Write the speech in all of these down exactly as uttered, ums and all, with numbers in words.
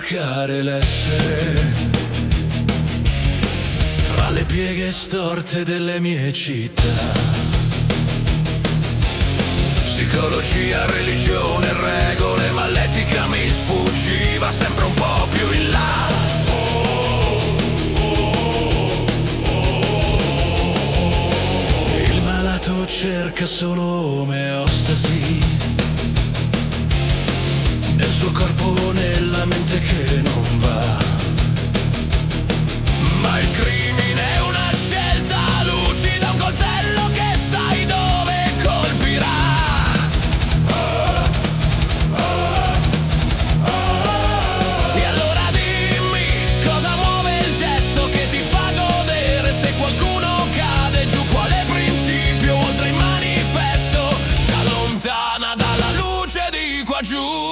cavalcare l'essere tra le pieghe storte delle mie città. Psicologia, religione, regole, ma l'etica mi sfuggiva sempre un po' più in là. Il malato cerca solo omeostasi nel suo corpo, nella mente che non va. Ma il crimine è una scelta lucida, un coltello che sai dove colpirà. E allora dimmi cosa muove il gesto che ti fa godere. Se qualcuno cade giù, quale principio oltre il manifesto ci allontana dalla luce di qua giù?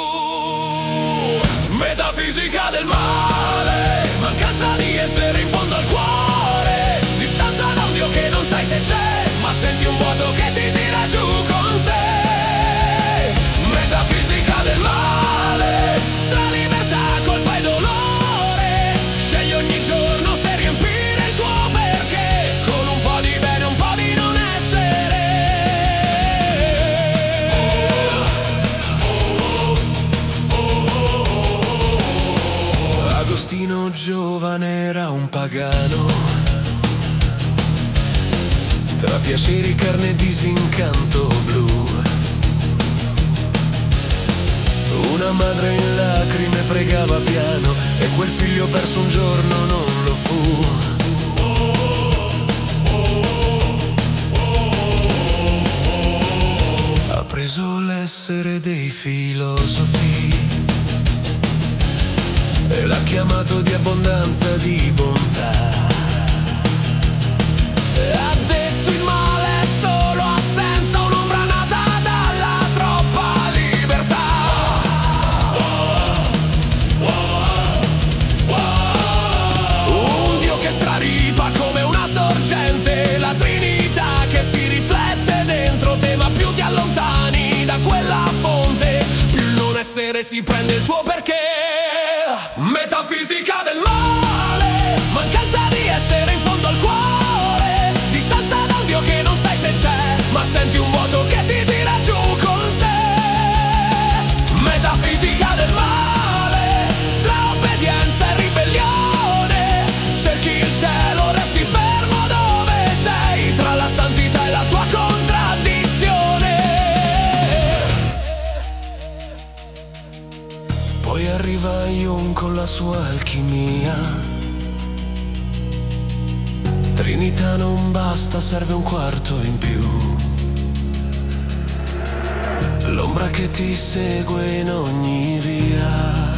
Metafisica del male, mancanza di essere in fondo al cuore, distanza da un Dio che non sai se c'è, ma senti un vuoto che ti tira giù con sé. Metafisica del male, tra libertà, colpa e dolore, scegli ogni giorno se riempire il tuo perché, con un po' di bene, un po' di non essere. Agostino giovane era un pagano, tra piaceri, carne e disincanto blu. Una madre in lacrime pregava piano e quel figlio perso un giorno non lo fu. Ha preso l'essere dei filosofi e l'ha chiamato di abbondanza, di bontà. E ha detto il male è solo assenza, un'ombra nata dalla troppa libertà. Un Dio che straripa come una sorgente, la Trinità che si riflette dentro te, ma più ti allontani da quella fonte, più il non essere si prende il tuo perché. Metafisica del male, mancanza di essere in fondo al cuore, distanza da un Dio che non sai se c'è, ma senti un vuoto che ti tira giù con sé. Metafisica del male, tra obbedienza e ribellione, cerchi il cielo, resti fermo dove sei, tra la santità e la tua contraddizione. Poi arriva Jung con la sua alchimia. Trinità non basta, serve un quarto in più. L'ombra che ti segue in ogni via,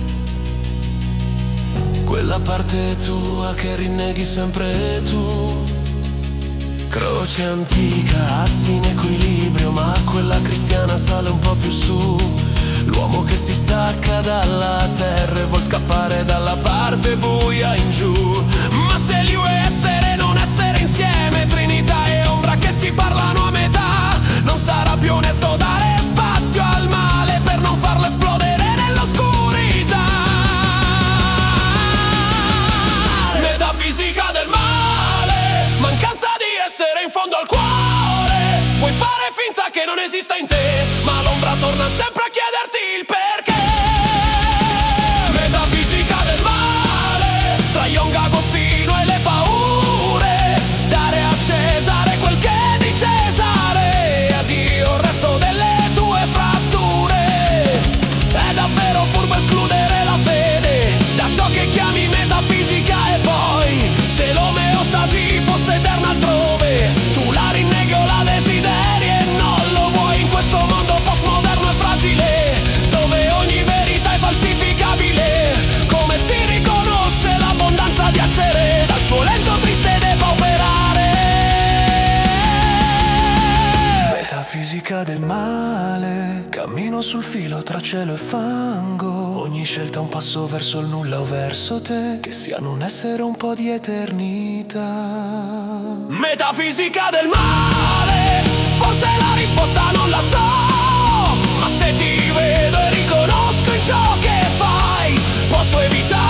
quella parte tua che rinneghi sempre tu. Croce antica, assi in equilibrio, ma quella cristiana sale un po' più su. L'uomo che si stacca dalla terra e vuol scappare dalla parte buia in giù. Ma se lui è essere e non essere insieme, Trinità e ombra che si parlano a metà, non sarà più onesto dare spazio al male per non farlo esplodere nell'oscurità. Metafisica del male, mancanza di essere in fondo al cuore, puoi fare finta che non esista in te, ma l'ombra torna sempre a chiederti il perché. Metafisica del male, tra Jung, Agostino e le paure, dare a Cesare quel che è di Cesare e a Dio il resto delle tue fratture. È davvero furbo escludere la fede da ciò che chiami metafisica, e poi se l'omeostasi fosse eterna altrove, tu la rinneghi o la desideri e non lo vuoi in questo mondo postmoderno e fragile, dove ogni verità è falsificabile. Come si riconosce l'abbondanza di essere dal suo lento triste depauperare? Metafisica del male, cammino sul filo tra cielo e fango, ogni scelta un passo verso il nulla o verso te, che siano un essere un po' di eternità. Metafisica del male, forse la risposta non la so, ma se ti vedo e riconosco in ciò che fai, posso evitare.